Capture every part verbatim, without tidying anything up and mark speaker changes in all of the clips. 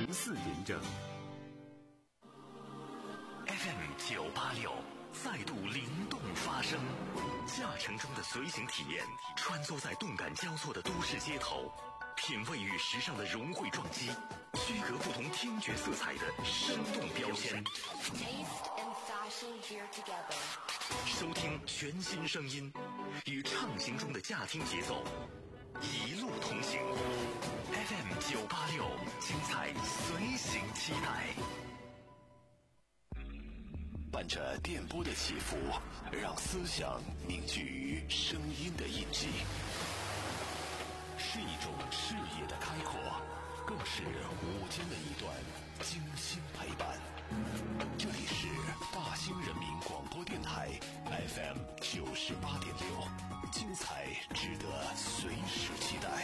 Speaker 1: 零四验证。F M 九八六再度灵动发声，驾乘中的随行体验，穿梭在动感交错的都市街头，品味与时尚的融汇撞击，区隔不同听觉色彩的生动标签。收听全新声音，与畅行中的驾听节奏，一路同行。F M 九八六，精彩随行期待。伴着电波的起伏，让思想凝聚于声音的印记，是一种视野的开阔，更是午间的一段精心陪伴。这里是大兴人民广播电台 F M 九十八点六，精彩值得随时期待。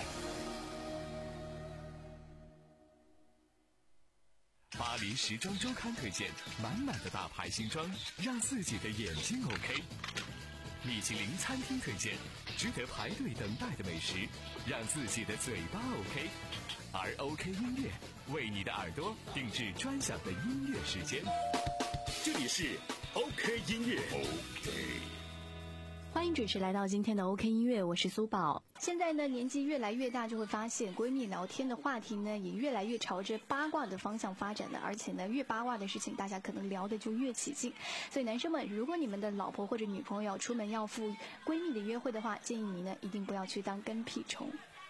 Speaker 1: 巴黎时装周刊推荐满满的大牌新装，让自己的眼睛 OK。米其林餐厅推荐值得排队等待的美食，让自己的嘴巴 OK。而 OK 音乐为你的耳朵定制专享的音乐时间。这里是 OK 音乐 OK。
Speaker 2: 欢迎准时来到今天的 OK 音乐，我是苏宝。现在呢，年纪越来越大，就会发现闺蜜聊天的话题呢，也越来越朝着八卦的方向发展的，而且呢，越八卦的事情，大家可能聊的就越起劲。所以男生们，如果你们的老婆或者女朋友出门要赴闺蜜的约会的话，建议你呢，一定不要去当跟屁虫。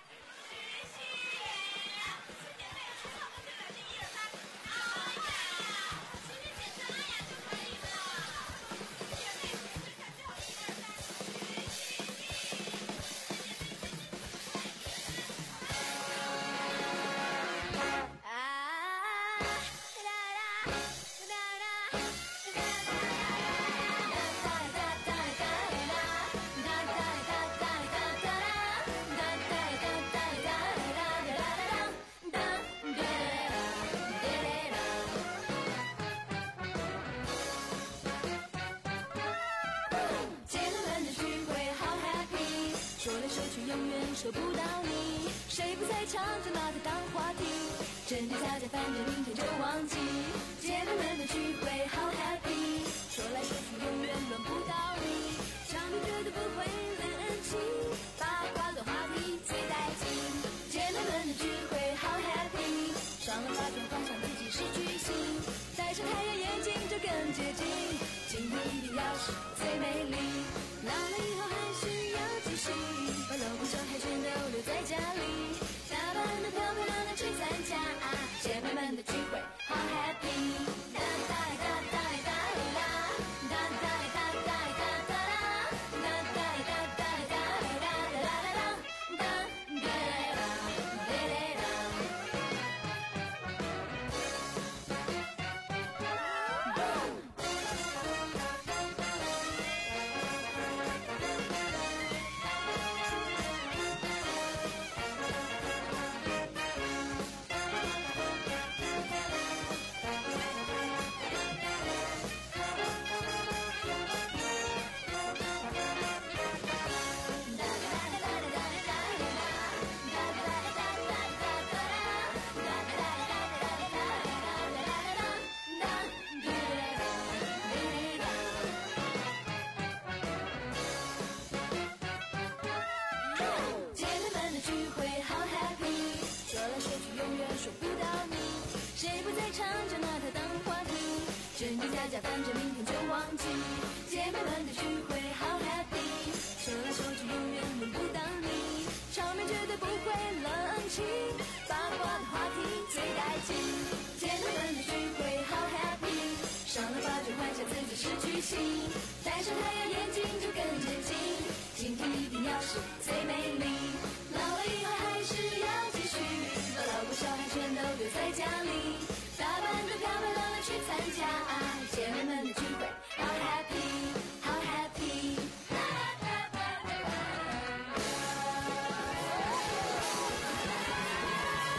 Speaker 3: 收不到你，谁不在唱着拿它当话题？真真假假，反正明天就忘记。姐妹们的聚会好 happy， 说来说去永远轮不到你，场面绝对不会冷清，八卦的话题最带劲。姐妹们的聚会好 happy， 上了发卷幻想自己是巨星，戴上太阳眼镜就更接近，今天一定要是最美丽，老了以后还是要继续，把老公小孩全都留在家里，打扮得漂漂亮亮去参加姐妹们的聚会，好 happy。哒哒哒哒哒啦，哒哒哒哒哒哒啦，哒哒哒哒哒啦啦啦啦啦，哒哒啦啦啦啦。真真假假，反正明天就忘记。姐妹们的聚会好 happy， 说来说去永远轮不到你，场面绝对不会冷清，八卦的话题最带劲。姐妹们的聚会好 happy， 上了发卷幻想自己是巨星，戴上太阳眼镜就更接近，今天一定要是最美丽，老了以后还是要继续，把老公小孩全都留在家里，打扮得漂漂亮亮去参加姐妹们的聚会，好 happy， 好 happy。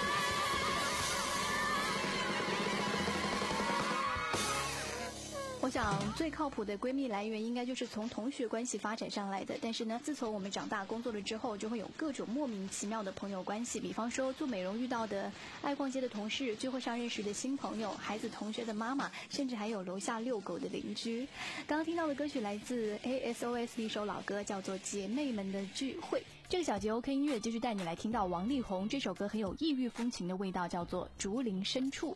Speaker 2: 我想最靠谱的闺蜜来源应该就是从同学关系发展上来的。但是呢，自从我们长大工作了之后，就会有各种莫名其妙的朋友关系，比方说做美容遇到的爱逛街的同事，聚会上认识的新朋友，孩子同学的妈妈，甚至还有楼下遛狗的邻居。刚刚听到的歌曲来自 A S O S 的一首老歌，叫做《姐妹们的聚会》。这个小节 OK 音乐继续带你来听到王力宏这首歌很有异域风情的味道，叫做《竹林深处》。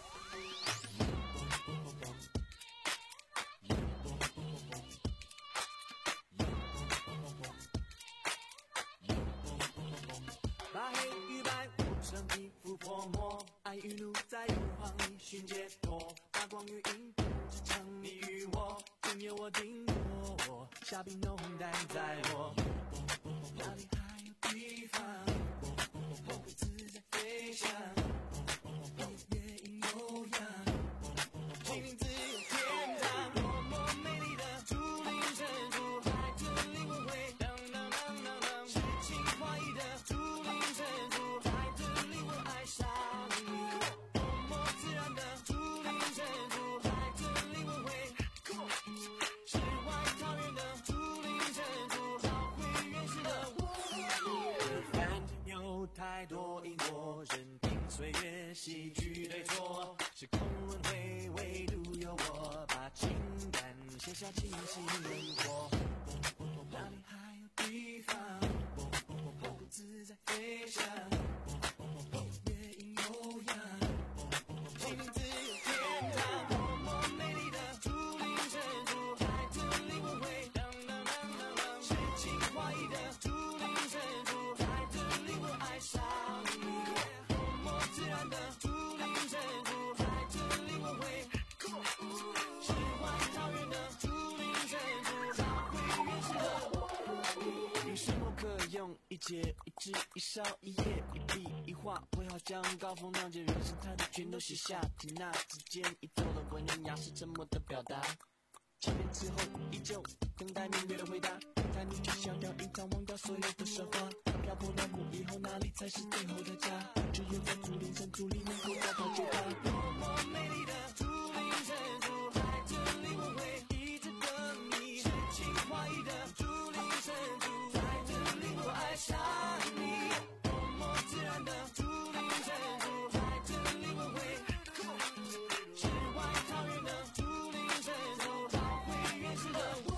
Speaker 4: 把黑与白涂成一幅泼墨，爱与怒在怒晃里寻解脱，把光与影不只成你与我，今夜我定夺，虾兵浓淡在我，哪里还有地方我不自在飞翔，夜莺悠扬，心灵自由天堂，多么美丽的竹林深处，海豚灵魂会当当当当当，诗情画意的竹林深处，海豚灵魂爱上你，多么自然的竹林深处，海豚灵魂会世外桃源的竹林深处，找回原始的我。反正有太多因果，任凭岁月戏剧对错，时空轮回，唯独有我把情感写下清晰轮廓，哪里还有地方我不自在飞翔，夜莺悠扬，心灵自由天堂，多么美丽的竹林深处，海豚灵魂会当当当当当，诗情画意的竹林深处，海豚灵魂爱上你，多么自然的竹林深处，海豚灵魂会世外桃源的竹林深处，找回原始的我。用生活可用，一节一枝一烧一叶一笔一画，绘好将高风浪尖人生态度全都写下，听那之间一走的文人雅士沉默的表达，千年之后依旧等待明月的回答，带你去逍遥一趟，忘掉所有的奢华，漂泊了幕以后哪里才是最后的家，只有在竹林深处里能够找到解答，多么美丽的竹林深处，海豚灵魂会一直等你，诗情画意的竹林深处，海豚灵魂爱上你，多么自然的竹林深处，海豚灵魂会世外桃源的竹林深处，找回原始的我。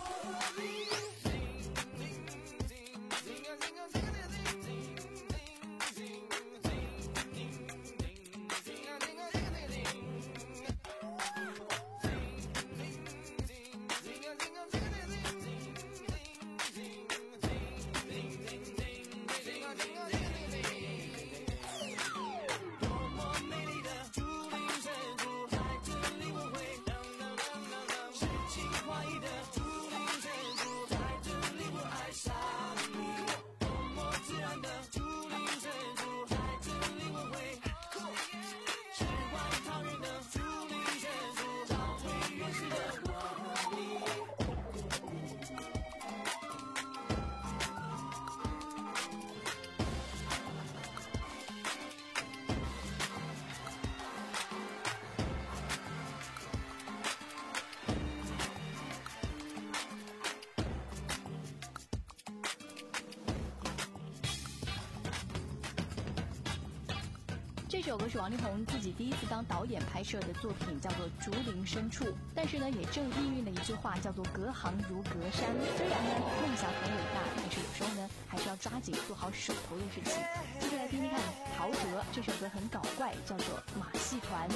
Speaker 2: 这首歌是王力宏自己第一次当导演拍摄的作品，叫做《竹林深处》。但是呢，也正意蕴了一句话，叫做“隔行如隔山”。虽然呢，梦想很伟大，但是有时候呢，还是要抓紧做好手头的事情。接着来听听看，陶喆这首歌很搞怪，叫做《马戏团》。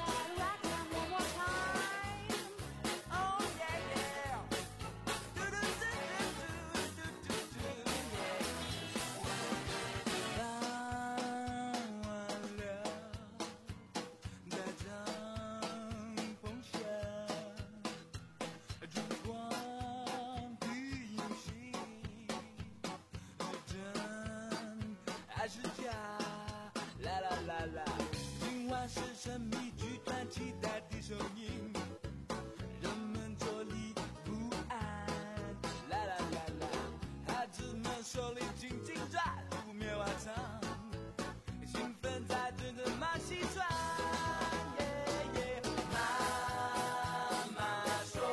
Speaker 4: 是假，啦啦啦啦！今晚是神秘剧团期待的声音，人们坐立不安，啦啦啦啦！孩子们手里紧紧抓住棉花糖，兴奋在追着马戏团。耶耶，妈妈说。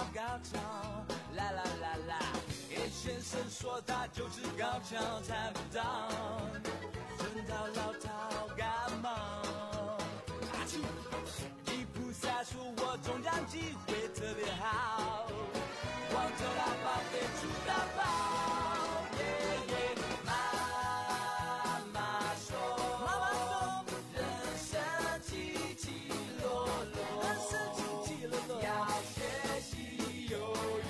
Speaker 4: 高潮，啦啦啦啦！叶先生说他就是高潮猜不到，真讨老套感冒。阿嚏！吉普赛说我中奖机会特别好，望着喇叭飞出大炮，耶耶！妈妈说，妈妈说，人生起起落落，人生起起落落，要学习有语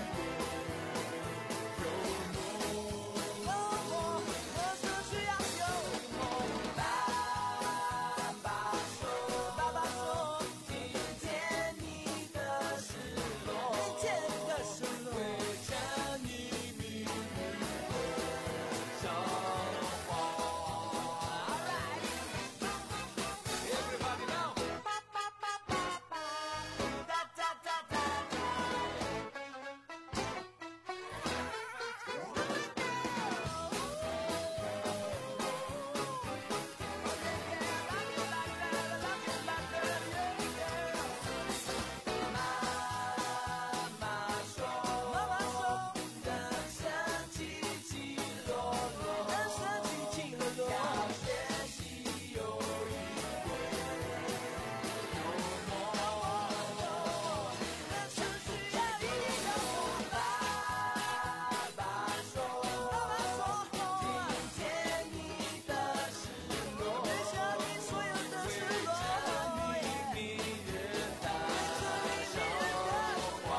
Speaker 4: 有梦，有梦，人生需要有梦。爸爸说，爸爸说，听见你的失落，听见你的失落，会成你命运的笑话。All right, everybody now. Ba ba ba ba ba, da da da da da. 妈妈说，妈妈说，人生起起落落，人生起起落落，要学习有语有梦，人生需要有梦。爸爸说，爸爸说，听见你的失落，听见你所有的失落，会成你明日的笑话。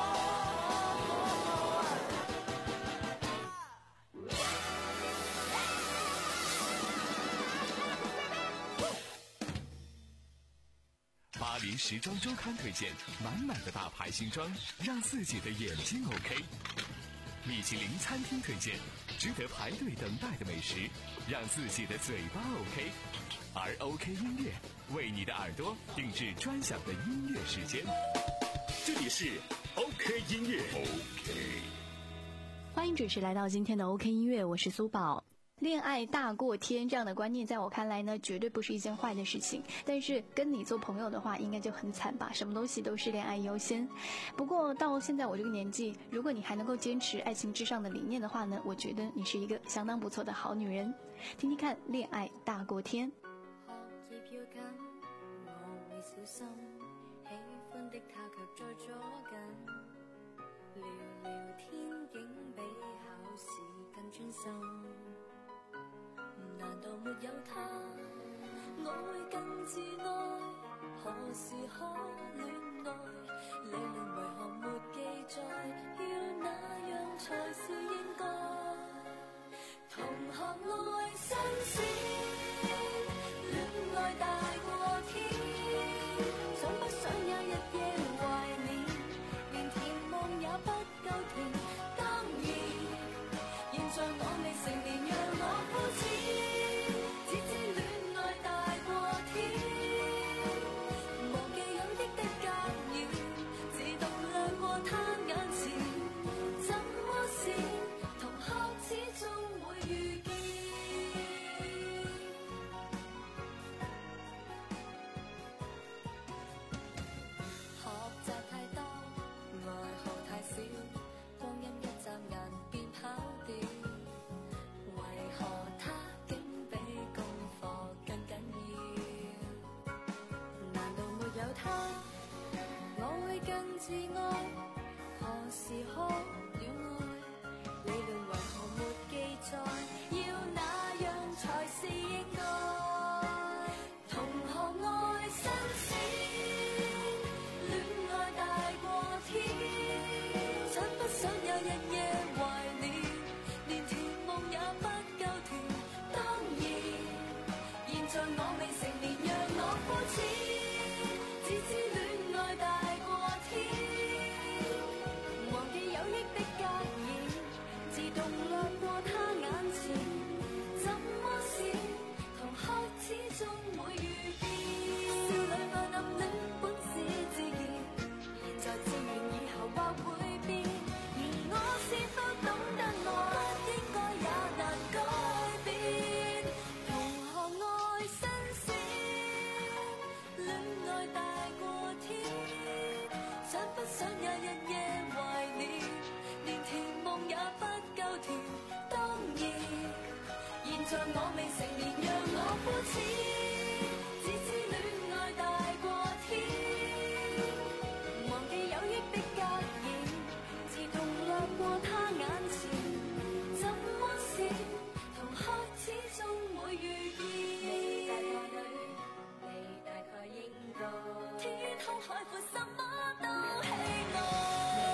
Speaker 1: 巴黎时装周刊推荐满满的大牌新装，让自己的眼睛 OK。米其林餐厅推荐值得排队等待的美食，让自己的嘴巴 OK。而 OK 音乐为你的耳朵定制专享的音乐时间。这里是 OK 音乐 OK。
Speaker 2: 欢迎准时来到今天的 OK 音乐，我是苏宝。恋爱大过天这样的观念在我看来呢，绝对不是一件坏的事情，但是跟你做朋友的话应该就很惨吧，什么东西都是恋爱优先。不过到现在我这个年纪，如果你还能够坚持爱情至上的理念的话呢，我觉得你是一个相当不错的好女人。听听看恋爱大過天。
Speaker 3: 學業要緊，我會小心，喜歡的他卻在左近，聊聊天竟比考試更專心。難道沒有他，我會更自愛？何時可戀愛？理論為何沒記載？要那樣才是應該？同學愛新鮮，戀愛大過天，想不想有日夜懷念？連甜夢也不夠甜。當然，現在我未成年，讓我膚淺。只知戀愛大過天，忘記有益的格言，自動掠過他眼前。怎麼是同學始終會遇見？學習太多，愛好太少，光陰一眨眼便跑掉。為何他竟比功課更緊要？難道沒有他，我會更自愛？何時可了愛？理論為何沒記載？要那樣才是應該？同學愛新鮮，戀愛大過天，想不想有日夜懷念？連甜夢也不夠甜。當然，現在我未成年，讓我膚淺。只知戀愛大過天，忘記有益的格言，自動掠過他眼前。怎麼是同學始終會遇見？少女愛暗戀本是自然，現在自然以後或會變。而我是否懂得愛，不應該也難改變。同學愛新鮮， 在我未成年，讓我膚淺，只知戀愛大過天，忘記有益的格言，自動掠過他眼前，怎麼閃？同開始終會遇見。你大個女，你大概應該，天空海闊什麼都喜愛。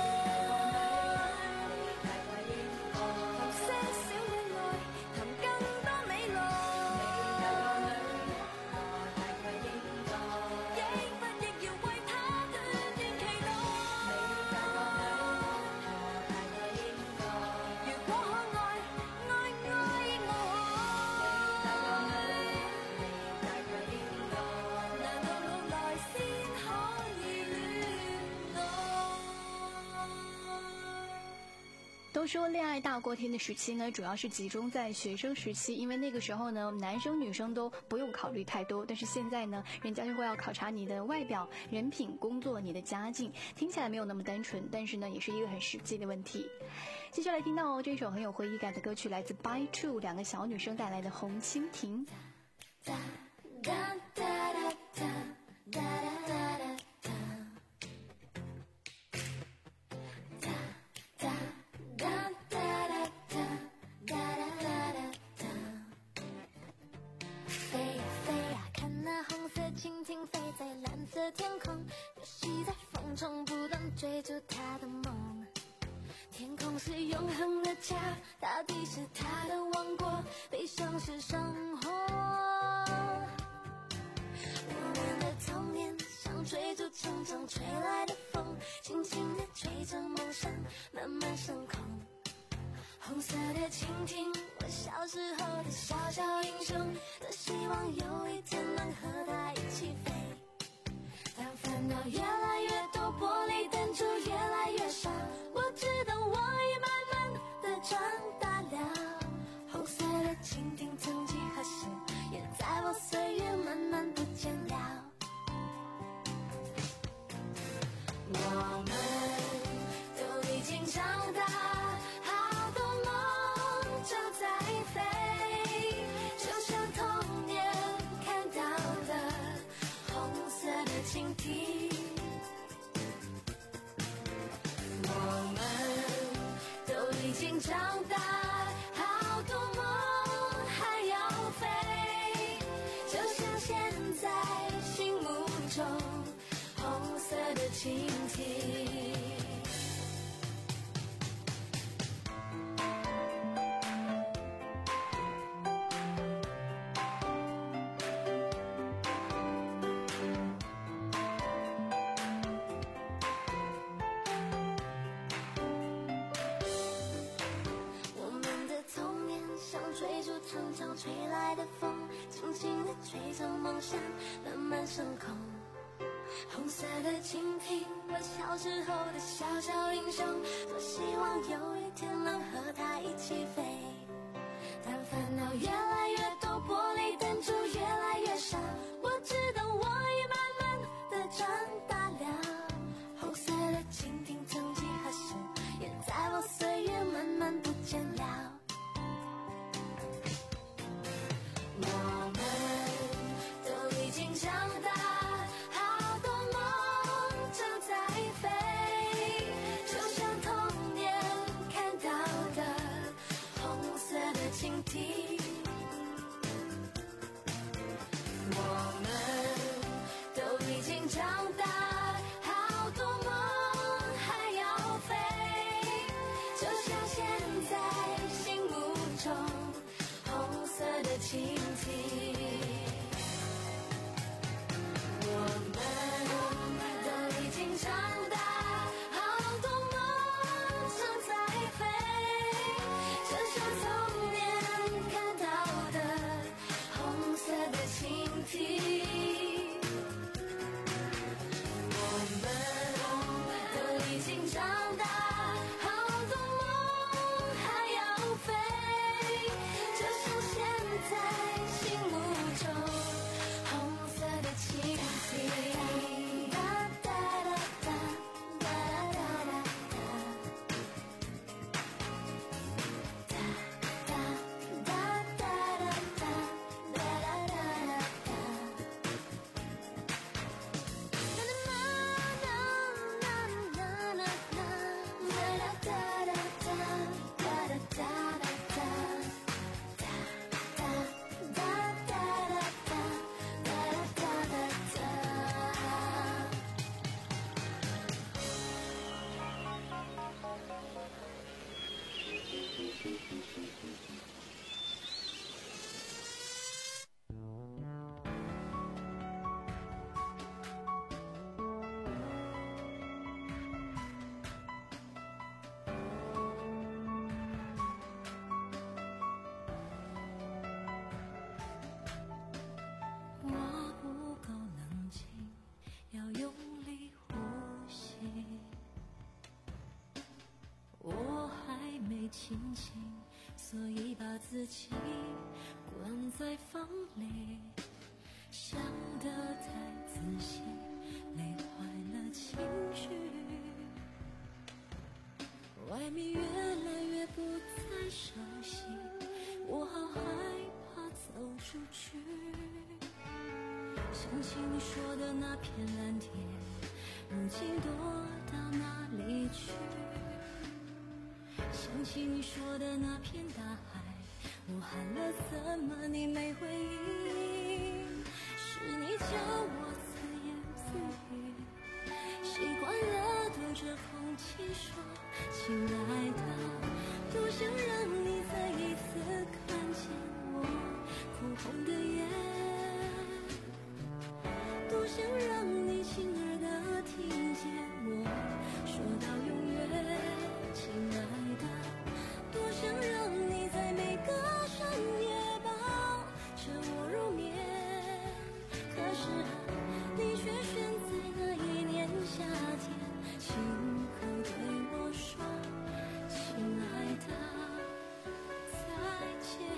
Speaker 2: 都说恋爱大过天的时期呢，主要是集中在学生时期，因为那个时候呢，男生女生都不用考虑太多。但是现在呢，人家就会要考察你的外表、人品、工作、你的家境，听起来没有那么单纯，但是呢，也是一个很实际的问题。接下来听到、哦、这首很有回忆感的歌曲，来自 By Two 两个小女生带来的《红蜻蜓》。
Speaker 3: 哒哒哒哒哒哒哒哒哒。蜻蜓飞在蓝色天空，游戏在风中不断追逐它的梦。天空是永恒的家，大地是它的王国，悲伤是生活。我们的童年像追逐成长吹来的风，轻轻地吹着梦想慢慢升空。红色的蜻蜓，我小时候的小小英雄，多希望有一天能和它一起飞。当烦恼越来越多，玻璃弹珠越来越少，我知道我已慢慢的长大了。红色的蜻蜓，曾几何时也在我岁月慢慢不见了。我们都已经长大，蜻蜓，我们都已经长大，好多梦还要飞，就像现在心目中红色的蜻蜓。成长吹来的风，轻轻地吹着梦想慢慢升空。红色的蜻蜓，我小时候的小小英雄，多希望有一天能和它一起飞。当烦恼越来越多，玻璃弹珠越来越少，我知道我已慢慢的长大了。红色的蜻蜓，曾几何时也在我岁月慢慢不见了。我们都已经长大，好多梦正在飞，就像童年看到的红色的蜻蜓。 心情，所以把自己关在房里，想得太仔细，累坏了情绪。外面越来越不再熟悉，我好害怕走出去。想起你说的那片蓝天，如今躲到哪里去？想起你说的那片大海，我喊了怎么你没回应？是你叫我自言自语，习惯了对着空气说亲爱的，多想让你再一次看见我哭红的眼，多想让你亲耳的听见我说到永远，亲爱的，多想让你在每个深夜抱着我入眠，可是你却选在那一年夏天亲口对我说亲爱的再见。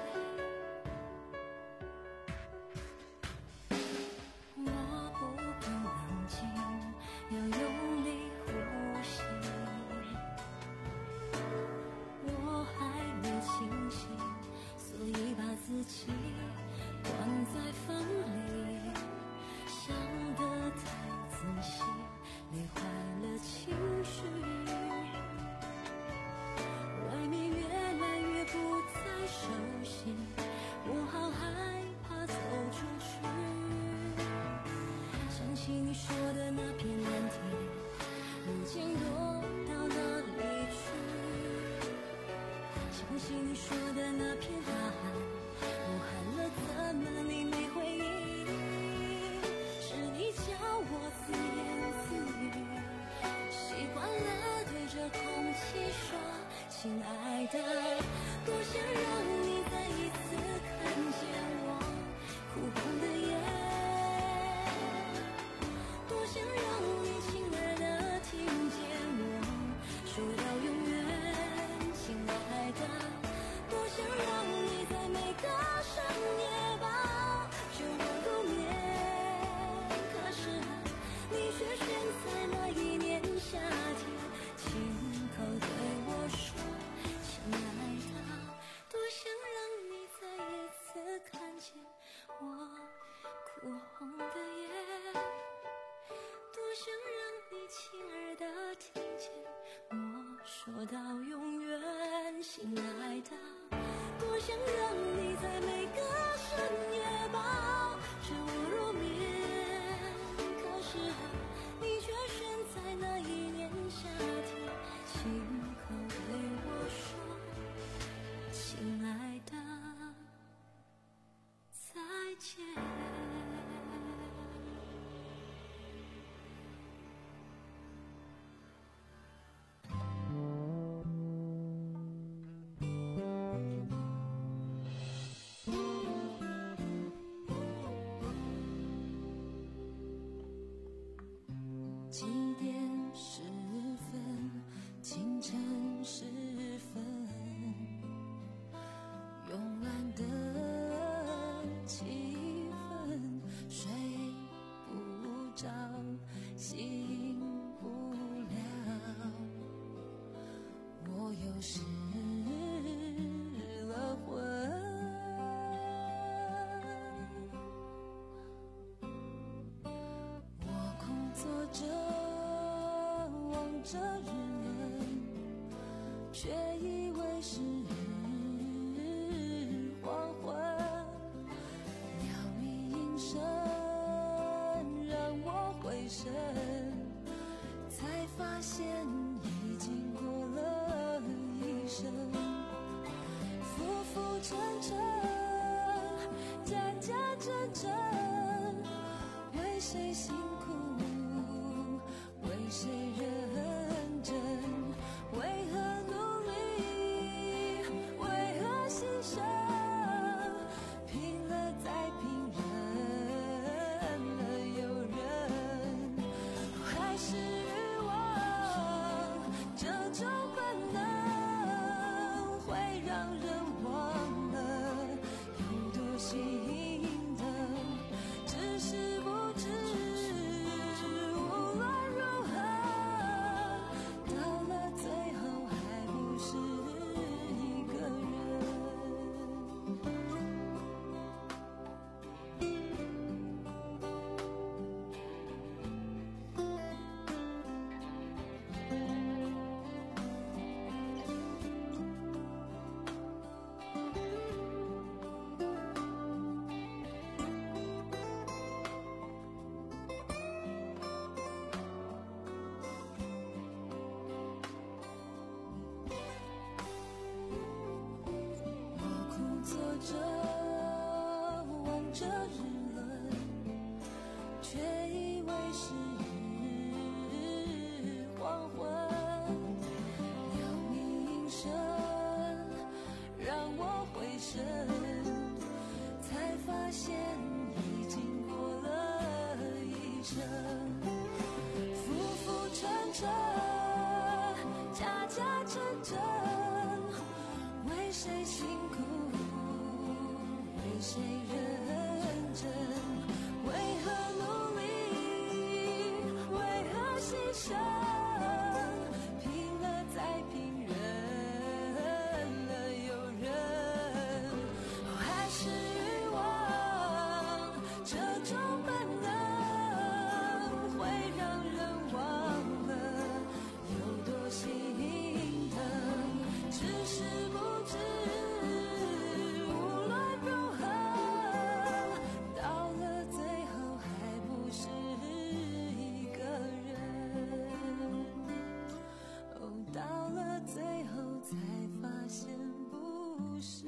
Speaker 3: 我不够冷静，要用力呼吸，我还没清醒，所以把自己关在房里，想得太仔细，累坏了情绪。外面越来越不再熟悉，我好害怕走出去。想起你说的那片蓝天，如今躲到哪里去？想起你说的那片大海，我喊了怎么你没回应？是你叫我自言自语，习惯了对着空气说亲爱的，多想让你再一次看见我哭红的眼，多想让你亲耳的听见我说到永远，亲爱的，多想让你在每个深夜抱着我入眠，可是你却选在那一年夏天亲口对我说亲爱的，多想让你再一次看见我哭红的眼，多想让你亲耳的听见我说到永远，亲爱的，多想让你在每个深夜抱着我入眠，可是你却选在那一年夏天亲口对我说亲爱的再见。几点十分，清晨时分，慵懒的气氛，睡不着，醒不了，我又失了魂。我空坐着望着人，却以为是黄昏，鸟鸣音声让我回神，才发现已经过了一生，浮浮沉沉，假假真真，为谁辛苦，为谁认真，为何努力，为何牺牲，拼了再拼，忍了又忍，还是欲望这种本能， 着望着日轮，却以为是黄昏。鸟鸣声让我回神，才发现已经过了一程。浮浮沉沉，假假真真，为谁辛苦，为谁认真，为何努力，为何牺牲，拼了再拼，忍了又忍，还是欲望这种本能会让人忘了有多心疼，只是不知无论如何，到了最后还不是一个人。哦，到了最后才发现不是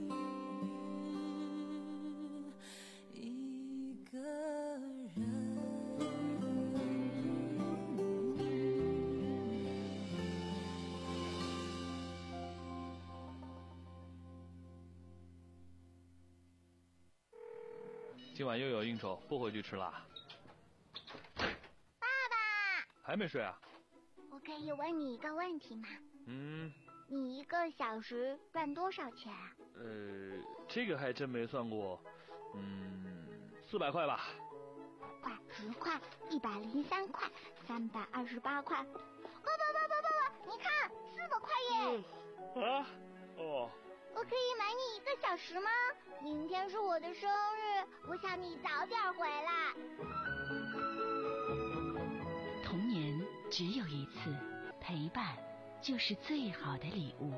Speaker 3: 一个人。
Speaker 5: 今晚又有应酬，不回去吃啦。
Speaker 6: 爸爸，
Speaker 5: 还没睡啊？
Speaker 6: 我可以问你一个问题吗？
Speaker 5: 嗯，
Speaker 6: 你一个小时赚多少钱啊？
Speaker 5: 呃，这个还真没算过。嗯，四百块吧。
Speaker 6: 五块、十块、一百零三块、三百二十八块。爸爸爸爸爸爸，你看，四百块耶！
Speaker 5: 啊？哦。
Speaker 6: 我可以买你一个小时吗？明天是我的生日，我想你早点回来。
Speaker 7: 童年只有一次，陪伴就是最好的礼物。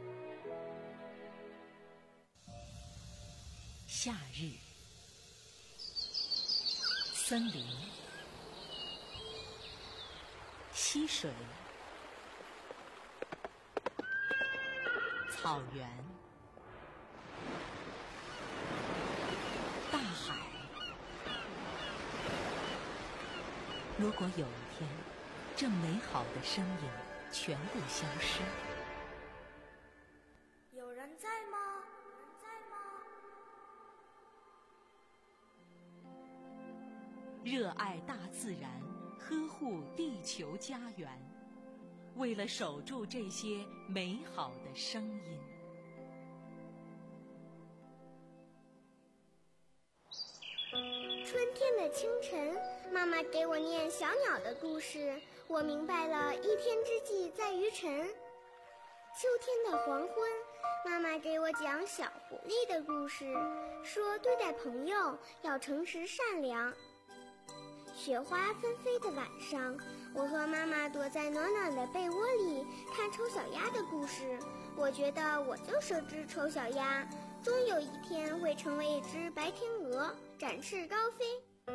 Speaker 7: 夏日，森林，溪水，草原，大海。如果有一天，这美好的声音全部消失，
Speaker 3: 有人在吗？有人在吗？
Speaker 7: 热爱大自然，呵护地球家园，为了守住这些美好的声音。
Speaker 8: 春天的清晨，妈妈给我念小鸟的故事，我明白了一天之计在于晨。秋天的黄昏，妈妈给我讲小狐狸的故事，说对待朋友要诚实善良。雪花纷飞的晚上，我和妈妈躲在暖暖的被窝里看丑小鸭的故事，我觉得我就是只丑小鸭，终有一天会成为一只白天鹅，展翅高飞。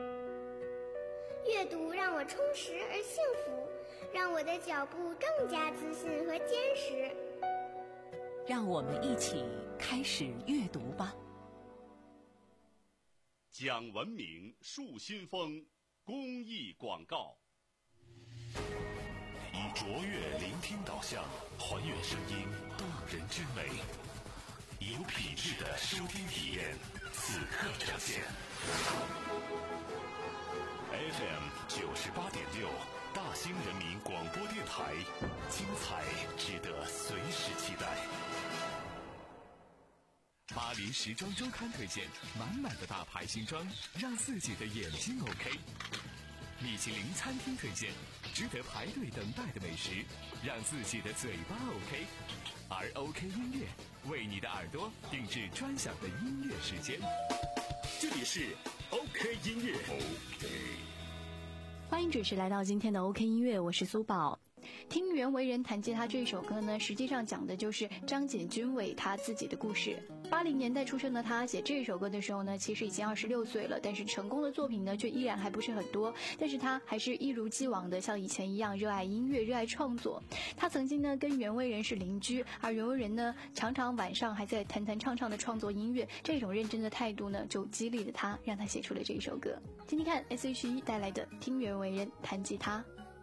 Speaker 8: 阅读让我充实而幸福，让我的脚步更加自信和坚实。
Speaker 7: 让我们一起开始阅读吧。
Speaker 9: 讲文明树新风公益广告。
Speaker 1: 以卓越聆听导向，还原声音动人之美，有品质的收听体验，此刻呈现。F M 九十八点六，大兴人民广播电台，精彩值得随时期待。巴黎时装周刊推荐，满满的大牌新装，让自己的眼睛 OK。米其林餐厅推荐，值得排队等待的美食，让自己的嘴巴 OK。而 OK 音乐为你的耳朵定制专享的音乐时间。这里是 OK 音乐。OK。
Speaker 2: 欢迎准时来到今天的 OK 音乐，我是苏宝。 听袁惟仁弹吉他这首歌呢，实际上讲的就是张简君伟他自己的故事。八零年代出生的他写这首歌的时候呢，其实已经二十六岁了，但是成功的作品呢却依然还不是很多。但是他还是一如既往的像以前一样热爱音乐，热爱创作。他曾经呢跟袁惟仁是邻居，而袁惟仁呢常常晚上还在弹弹唱唱的创作音乐，这种认真的态度呢就激励了他，让他写出了这一首歌。听听看 S H E 带来的《听袁惟仁弹吉他》。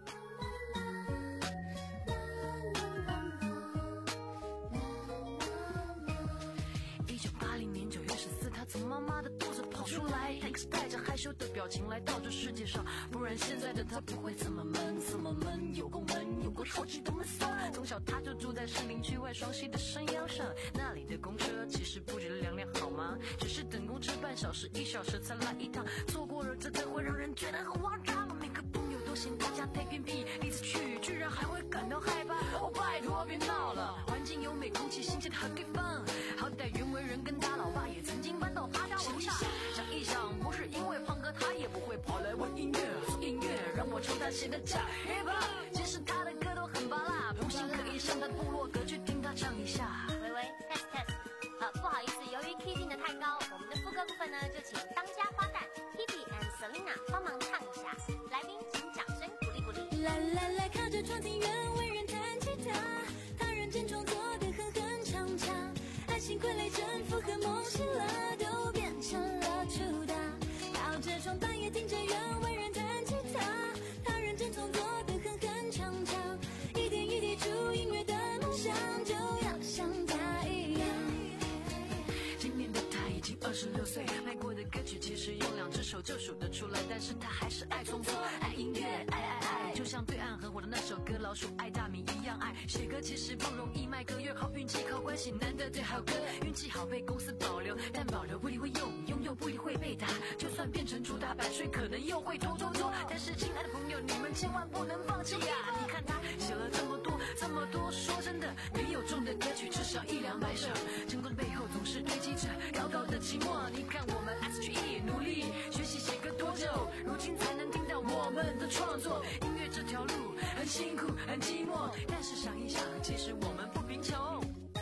Speaker 10: 从妈妈的肚子跑出来，但是带着害羞的表情来到这世界上，不然现在的他不会这么闷，这么闷，有够闷，有够超级的闷骚。从小他就住在士林区外双溪的山腰上，那里的公车其实不止两辆好吗？只是等公车半小时一小时才来一趟，错过了这才会让人觉得很慌张。每个朋友都嫌他家太偏僻，第一次去居然还会感到害怕。哦，拜托别闹了，环境优美，空气新鲜的好地方。好歹袁惟仁跟他老爸也曾经搬到他家楼下。想一想，不是因为胖哥，他也不会跑来问音乐，做音乐让我唱他写的假 hip hop。其实他的歌都很拔辣，不信可以上他部落格去听他唱一下。
Speaker 11: 喂喂 ，test test， 好，不好意思，由于 key 定的太高，我们的副歌部分呢，就请当家花旦 Hebe and Selina 帮忙唱一下。来宾请掌声鼓励鼓励。
Speaker 3: 来来来，靠着窗听袁惟仁弹吉他，他认真创作的狠狠唱唱，爱情傀儡征服和梦醒了，都变成了出道。靠着窗半夜听着袁惟仁弹吉他，他认真创作的狠狠唱唱，一点一滴出音乐的梦想，就要像他一样。
Speaker 10: 今年的他已经二十六岁，卖过的歌曲其实用两只手就数得出来，但是他还是爱创作，爱音乐，爱爱爱，就像对岸很火的那首歌《老鼠爱大米》一样爱。写歌其实不容易，卖歌越好，运气靠关系，难得对好歌，运气好被公司保留，但保留不一定会用，拥有不一定会被打，就算变成主打版税，可能又会拖拖拖。但是亲爱的朋友，你们千万不能放弃呀！你看他写了这么多这么多，说真的，没有中的歌曲至少一两百首，成功的背后总是堆积着高高的寂寞。你看我们 S H E 努力学习写歌多久，如今才能听到我们的创作。音乐这条路很辛苦很寂寞，但是想一想，其实我们不贫穷。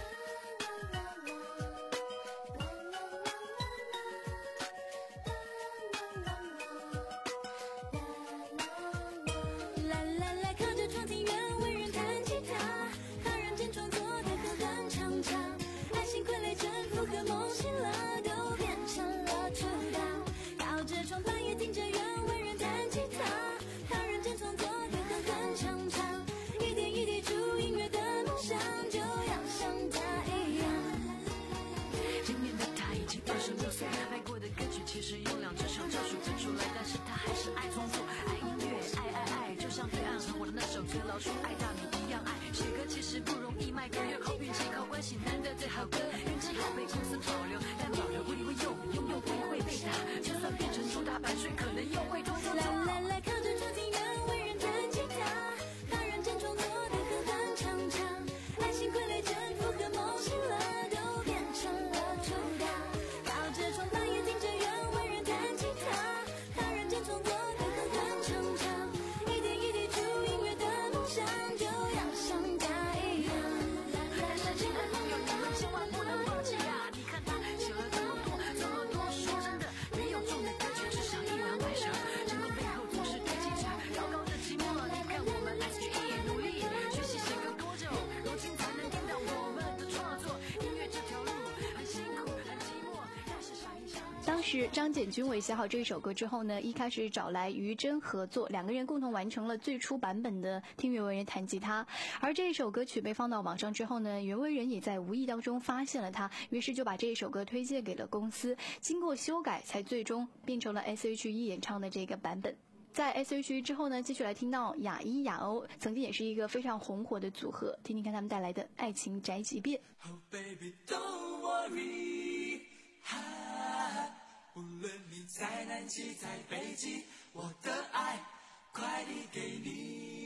Speaker 3: 来来来，靠着窗听袁惟仁弹吉他，他认真创作的狠狠唱唱，爱情傀儡征服和梦醒了，都变成了出道。靠着窗半夜听着袁惟仁弹吉他，他认真创作的狠狠唱唱，一点一滴出音乐的梦想，就要像他一样。
Speaker 10: 今年的他已经二十六岁，卖过的歌曲其实用两只手就数得出来，但是他还是爱创作，爱音乐，爱爱爱，就像对岸很火的那首歌《老鼠爱大米》一样爱。写歌其实不容易，卖歌越好，运气靠关系，难得对好歌，运气好被公司保留，但保留不一定会用，拥有不一定会被打，就算变成主打版税，可能又会拖拖拖。
Speaker 3: 来来来，靠着窗听袁惟仁弹吉他，他认真创作的狠狠唱唱，爱情傀儡征服和梦醒了，都变成了出道。靠着窗半夜听着袁惟仁弹吉他，他认真创作的狠狠唱唱，一点一滴出音乐的梦想，就要像他一样。
Speaker 10: 但是亲爱的朋友，你们千万不能放弃呀！你看他写了这么多这么多，说真的，没有中的歌曲至少一两百首，成功背后总是堆积着高高的寂寞。你看我们 S H E 努力学习写歌多久，如今才能听到我们的创作。音乐这条路很辛苦很寂寞，但是想一想，
Speaker 2: 当时张简君伟写好这首歌之后呢，一开始找来于真合作，两个人共同完成了最初版本的《听袁惟仁弹吉他》。而这首歌曲被放到网上之后呢，袁惟仁也在无意当中发现了它，于是就把这首歌推荐给了公司，经过修改才最终变成了 S H E 演唱的这个版本。在 S H E 之后呢，继续来听到雅一雅欧，曾经也是一个非常红火的组合，听听看他们带来的《爱情宅急便》。
Speaker 4: Oh baby don't worry， 无论你在南极在北极，我的爱快递给你。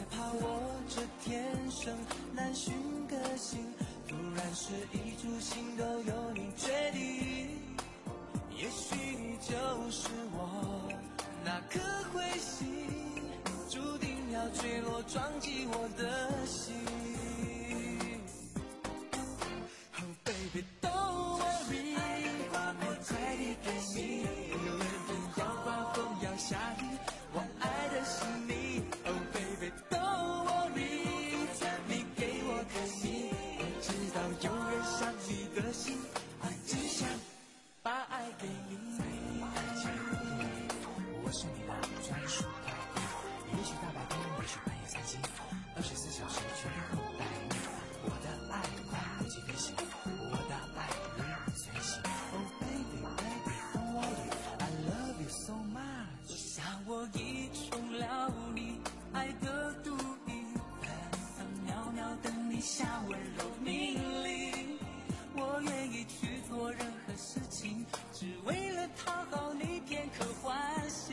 Speaker 4: 怕我这天生难寻个性，突然是一株心都由你决定。也许你就是我那颗彗星，注定要坠落撞击我的心。Oh baby don't worry， 我快递给你，无论天要刮风要下雨，我爱的是你。Oh baby don't worry， 你给我个你，我知道有人伤你的心，我只想把爱给你。
Speaker 12: 我是你的专属快递，也许大白天，也许半夜三更，二十四小时全天候待你。我的爱快不及飞行，我的爱如影随形。
Speaker 4: Oh baby baby don't worry I love you so much， 像我已中了你爱的毒瘾，分分秒秒等你下温柔命令。我愿意去做任何事情，只为了讨好你片刻欢喜。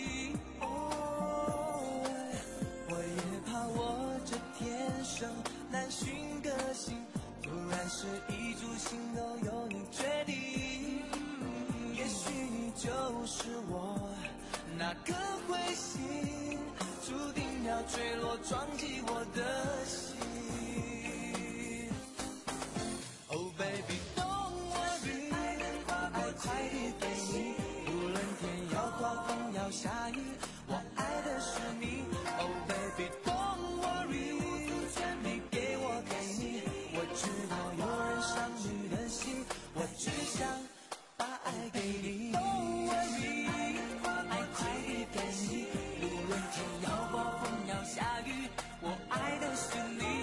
Speaker 4: 哦，我也怕我这天生难寻个性，突然是一株心都由你决定。也许你就是我那颗彗星，注定要坠落撞击我的心。Oh baby don't worry， 爱快递给你，无论天要刮风要下雨，我爱的是你。Oh baby don't worry， 你给我给你，我知道有人伤你的心，我只想把爱给你。Don't worry， 爱快递给你，无论天要刮风要下雨，我爱的是你。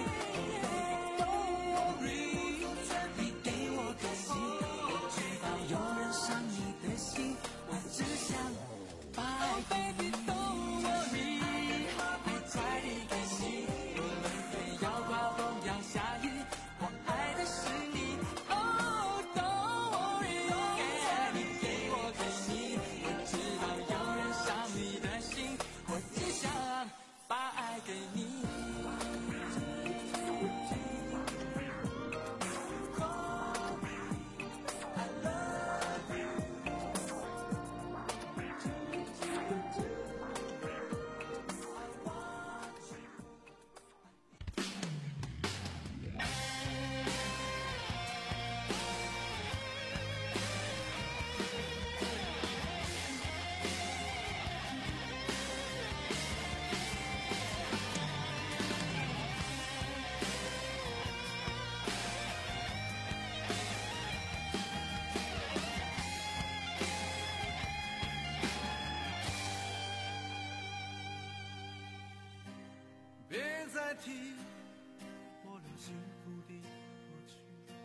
Speaker 13: 替我留幸福的过去，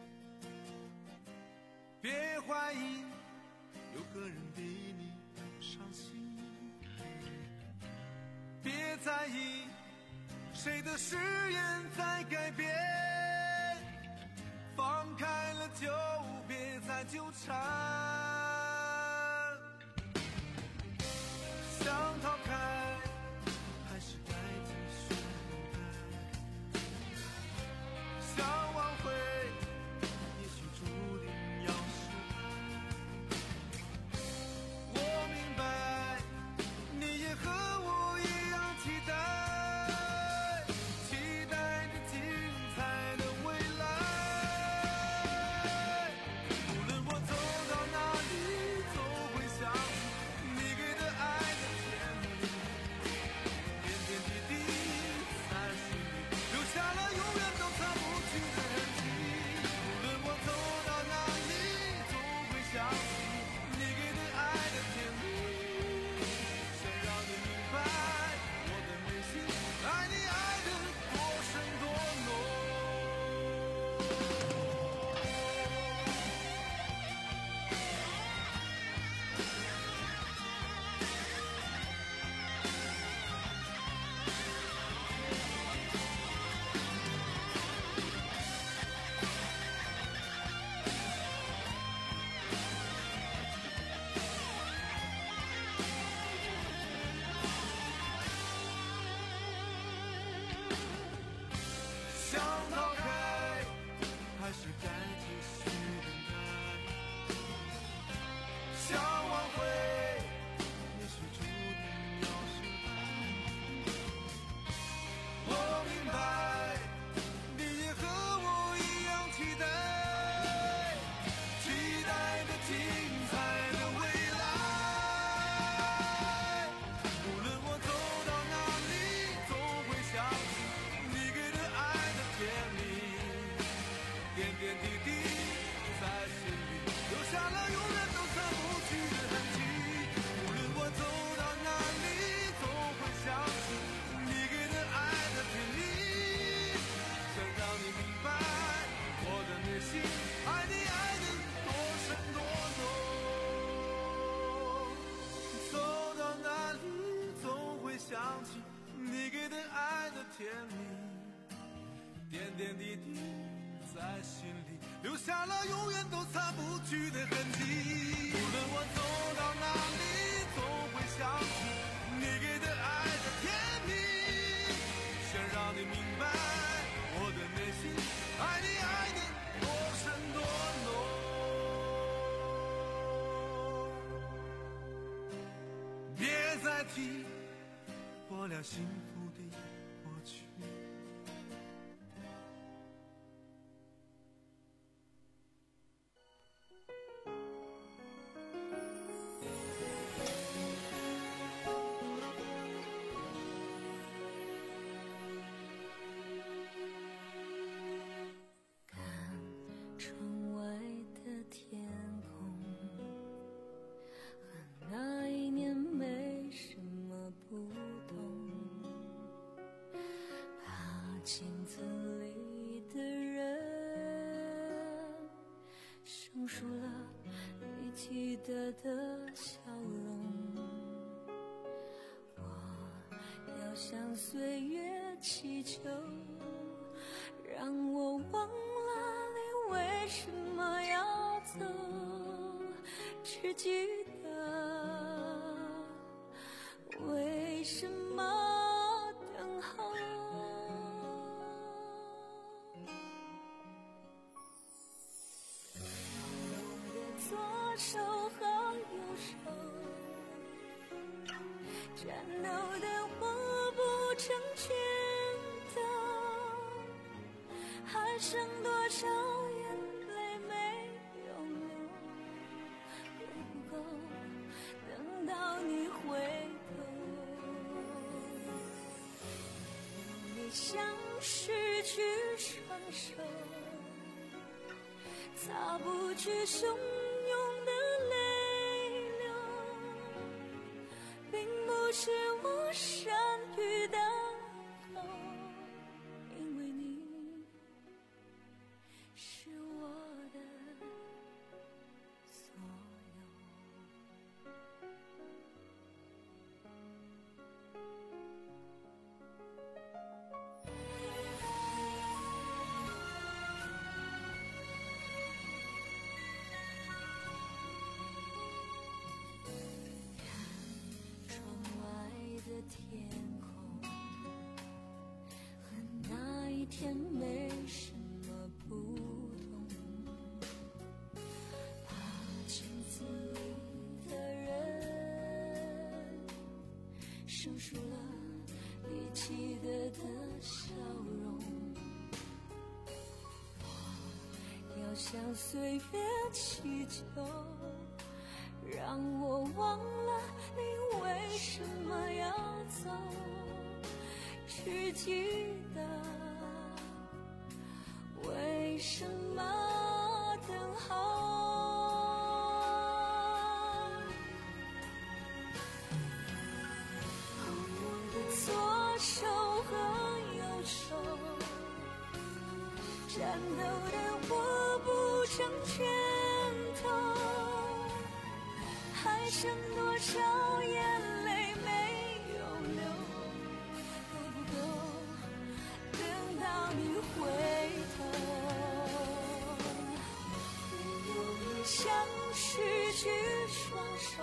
Speaker 13: 别怀疑有个人比你更伤心，别在意谁的誓言在改变，放开了就别再纠缠，想逃开还是该继续等待，想挽回也许注定要失败，我明白你也和我一样期待，期待着精彩的未来，无论我走到哪里甜蜜，点点滴滴在心里留下了永远都擦不去的痕迹。无论我走到哪里，总会想起你给的爱的甜蜜，想让你明白我的内心爱你爱的多深多浓。别再提我俩幸福的过去。
Speaker 3: 镜子里的人生疏了你记得的笑容，我要向岁月祈求，让我忘了你为什么要走，只记得为什么等候。左手和右手颤抖的握不成拳头，还剩多少眼泪没有流，够不够等到你回头？你像失去双手，擦不去汹涌的泪流，并不是我善于等候，因为你是我的所有。天空和那一天没什么不同，怕镜子里的人生疏了你记得的笑容，我要向岁月祈求，让我忘了你为什么要走，只记得为什么等候。我的左手和右手颤抖的握不成拳头，还剩多少眼泪没有流，够不够等到你回头？你像失去双手，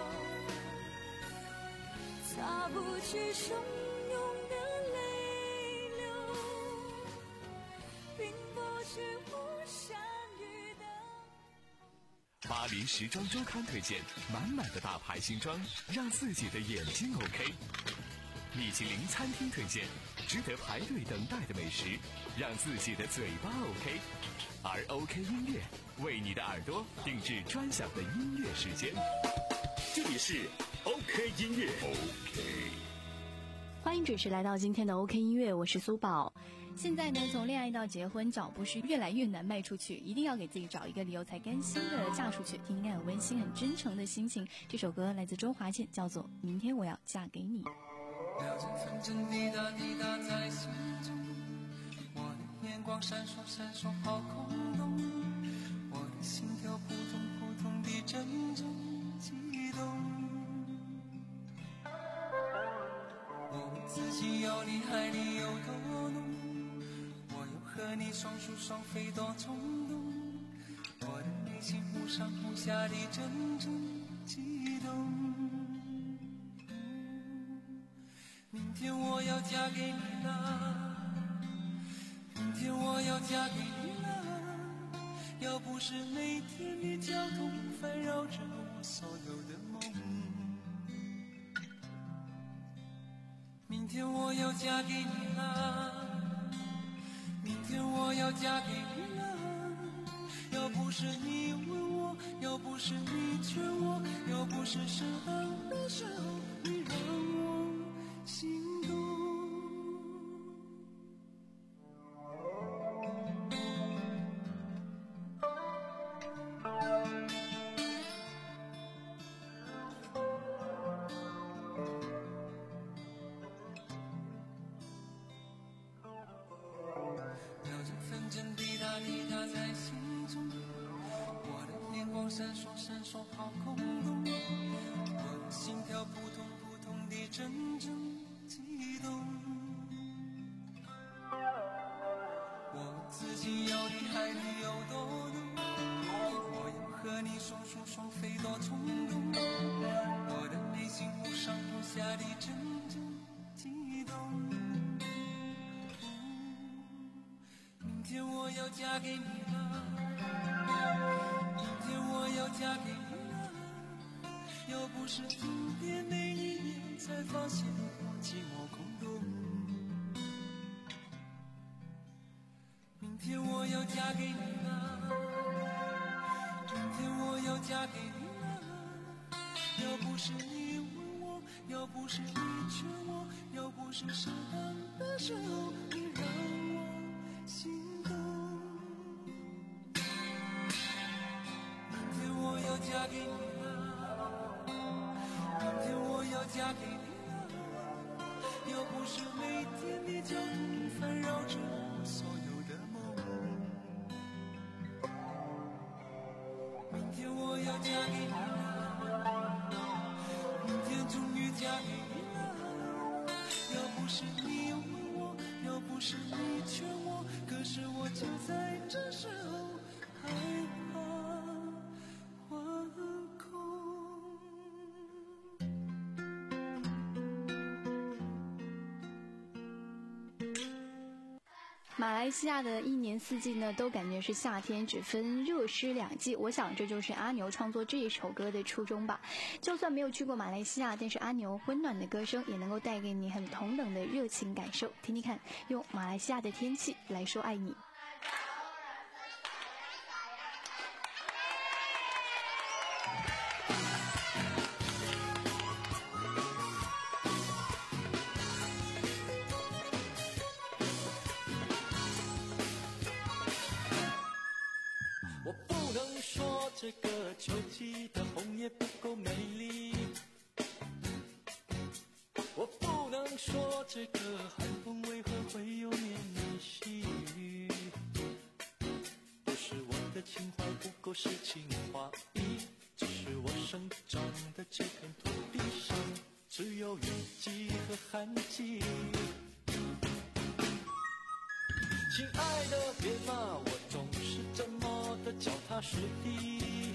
Speaker 3: 擦不去汹涌的泪流，并不是我善于的。
Speaker 1: 巴黎时装周刊推荐满满的大牌新装，让自己的眼睛 OK。米其林餐厅推荐值得排队等待的美食，让自己的嘴巴 OK。而 OK 音乐为你的耳朵定制专享的音乐时间。这里是 OK 音乐 OK。
Speaker 2: 欢迎准时来到今天的 OK 音乐，我是苏宝。现在呢，从恋爱到结婚，脚步是越来越难迈出去，一定要给自己找一个理由才甘心的嫁出去。听听看，很温馨、很真诚的心情。这首歌来自周华健，叫做《明天我要嫁给你》。
Speaker 12: 秒针分针滴答滴答在心中，我的眼光闪烁闪烁好空洞，我的心跳扑通扑通地阵阵激动，我问自己要你爱你有多浓， 双宿双飞多冲动，我的内心忽上忽下的阵阵悸动。明天我要嫁给你了，明天我要嫁给你了，要不是那天的交通烦扰着我所有的梦。明天我要嫁给你了，明天我要嫁给你了，要不是你问我，要不是你劝我，要不是适当的时候你让我心动。闪烁闪烁好空洞，我的心跳扑通扑通地阵阵悸动，我自己要的海里有多浓，我要和你双宿双飞多冲动，我的内心忽上忽下的阵阵悸动。明天我要嫁给你了，明天我要嫁给你了，要不是今天那一年才发现我寂寞空洞。明天我要嫁给你了，明天我要嫁给你了，要不是你问我，要不是你劝我，要不是适当的时候你让我心动。我要嫁给你了，明天我要嫁给你了，要不是每天的交通烦扰着我所有的梦。明天我要嫁给你了，明天终于嫁给你了，要不是你问我，要不是你劝我，可是我就在这时候害怕
Speaker 2: 马来西亚的一年四季呢，都感觉是夏天，只分热湿两季。我想这就是阿牛创作这一首歌的初衷吧。就算没有去过马来西亚，但是阿牛温暖的歌声也能够带给你很同等的热情感受。听听看，用马来西亚的天气来说爱你。
Speaker 4: 我不能说这个秋季的红叶不够美丽，我不能说这个寒风为何会有绵绵细雨，不是我的情怀不够诗情画意，只是我生长的这片土地上只有雨季和旱季。亲爱的，别骂我总是这么的脚踏实地，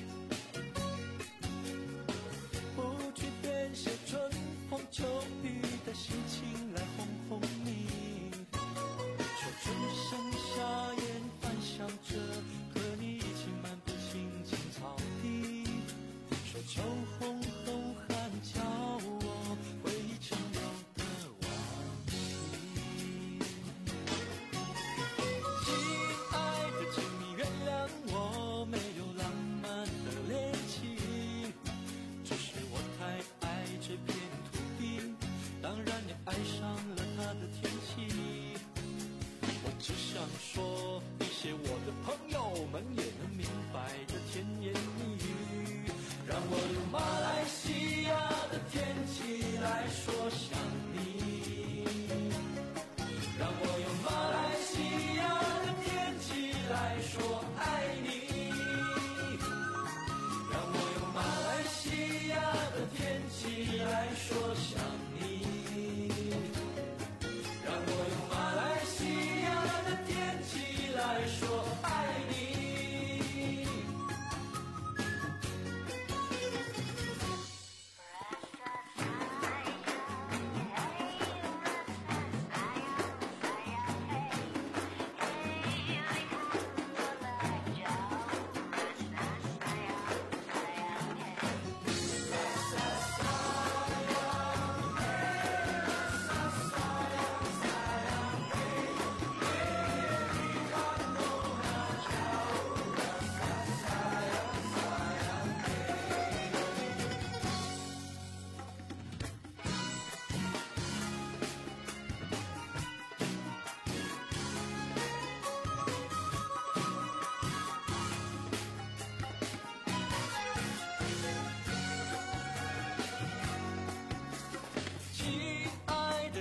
Speaker 4: 不去编写春风秋雨的心情来哄哄你。说春生夏燕繁响着，和你一起漫步青青草地。说秋红冬寒叫我回忆成了的往昔。亲爱的，请你原谅我没有浪漫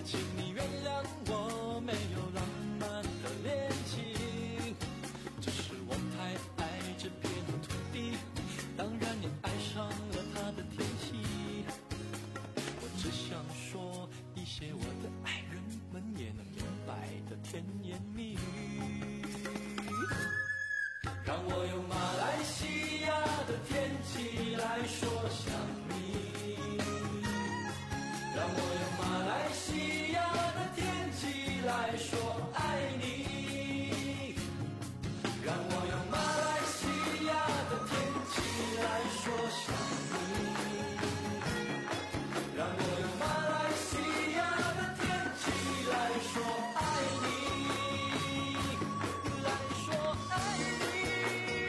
Speaker 4: 请你原谅我没有浪漫的恋情，只是我太爱这片土地，当然也爱上了它的天气。我只想说一些我的爱人们也能明白的甜言蜜语，让我用马来西亚的天气来说想你，让我用马来西亚的天气来说爱你，让我用马来西亚的天气来说想你，让我用马来西亚的天气来说爱你，来说爱你。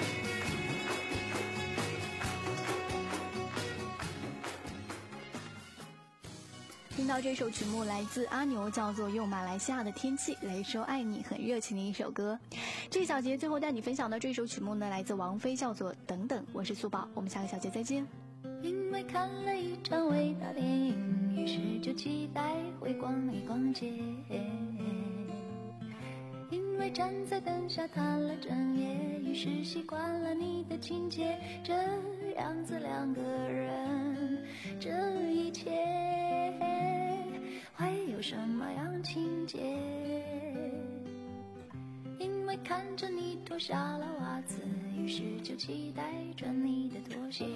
Speaker 2: 听到这首曲目来自阿牛，叫做《用马来西亚的天气来说爱你》，很热情的一首歌。这一小节最后带你分享的这首曲目呢，来自王菲，叫做《等等》。我是苏宝，我们下个小节再见。
Speaker 3: 因为看了一场伟大电影，于是就期待会逛一逛街。因为站在灯下谈了整夜，于是习惯了你的情节。这样子两个人，这一切会有什么样情节？因为看着你脱下了袜子，于是就期待着你的拖鞋。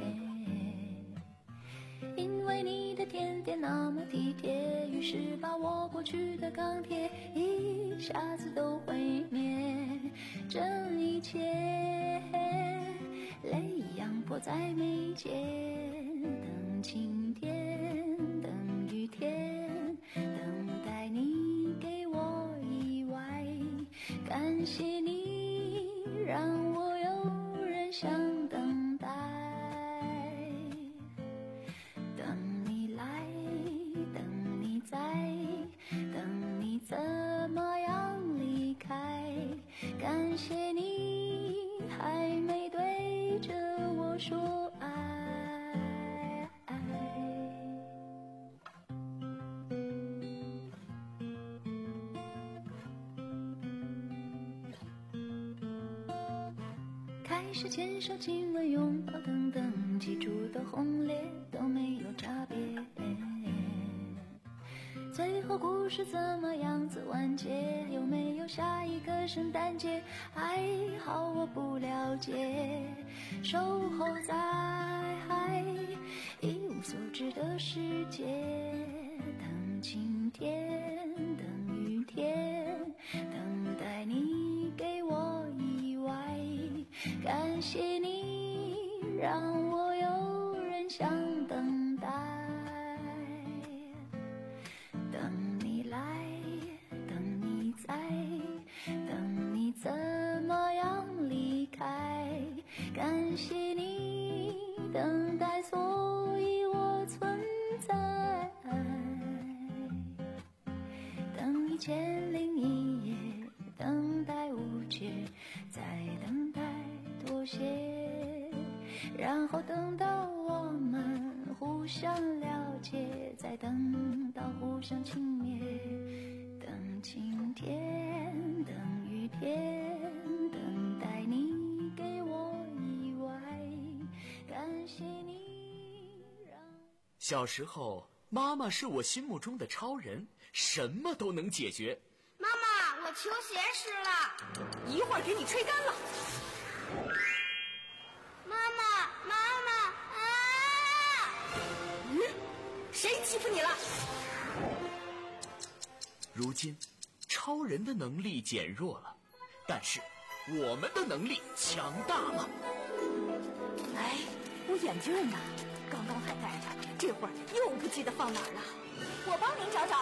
Speaker 3: 因为你的甜点那么体贴，于是把我过去的钢铁一下子都毁灭。这一切泪一样迫在眉间，等晴天，等雨天，等待你给我意外。感谢你让我有人想等待，等你来，等你在，等你怎么样离开。感谢你还没对着我说爱。开始牵手亲吻拥抱等等，起初的轰烈都没有差别。最后故事怎么样子完结？有没有下一个圣诞节？还好我不了解，守候在一无所知的世界。等晴天，等雨天，等待你给我意外。感谢你让我有人想等待，等你来，等你在，等你怎么样离开。感谢你等待，所以我存在。等一千零一夜，等待无解，再等待妥协，然后等到我们互相了解，再等到互相轻蔑。等晴天，等雨天，等待你给我意外。感谢你让
Speaker 1: 小时候，妈妈是我心目中的超人，什么都能解决。
Speaker 8: 妈妈，我球鞋湿了，
Speaker 7: 一会儿给你吹干了。
Speaker 8: 妈妈，妈妈啊！
Speaker 7: 嗯，谁欺负你了？
Speaker 1: 如今，超人的能力减弱了，但是我们的能力强大了。
Speaker 7: 哎，我眼镜呢？刚刚还戴着，这会儿又不记得放哪儿了。我帮您找找。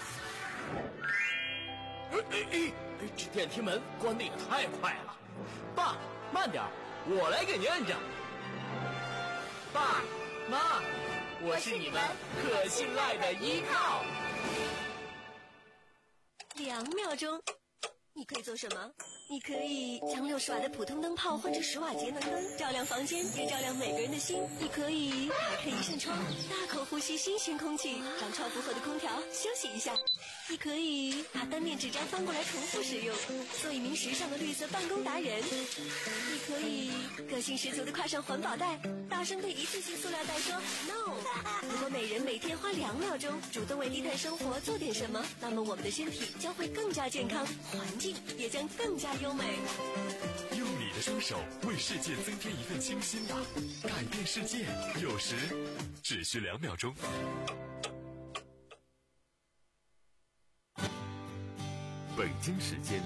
Speaker 1: 哎哎哎！这电梯门关得也太快了。爸，慢点，我来给您摁着。爸妈，我是你们可信赖的依靠。
Speaker 14: 两秒钟，你可以做什么？ 你可以将六十瓦的普通灯泡换成十瓦节能灯，照亮房间，也照亮每个人的心。你可以打开一扇窗，大口呼吸新鲜空气，让超负荷的空调休息一下。你可以把单面纸张翻过来重复使用，做一名时尚的绿色办公达人。你可以个性十足的挎上环保袋，大声对一次性塑料袋说 no。 如果每人每天花两秒钟主动为低碳生活做点什么，那么我们的身体将会更加健康，环境也将更加优美。
Speaker 1: 用你的双手为世界增添一份清新吧，改变世界有时只需两秒钟。北京时间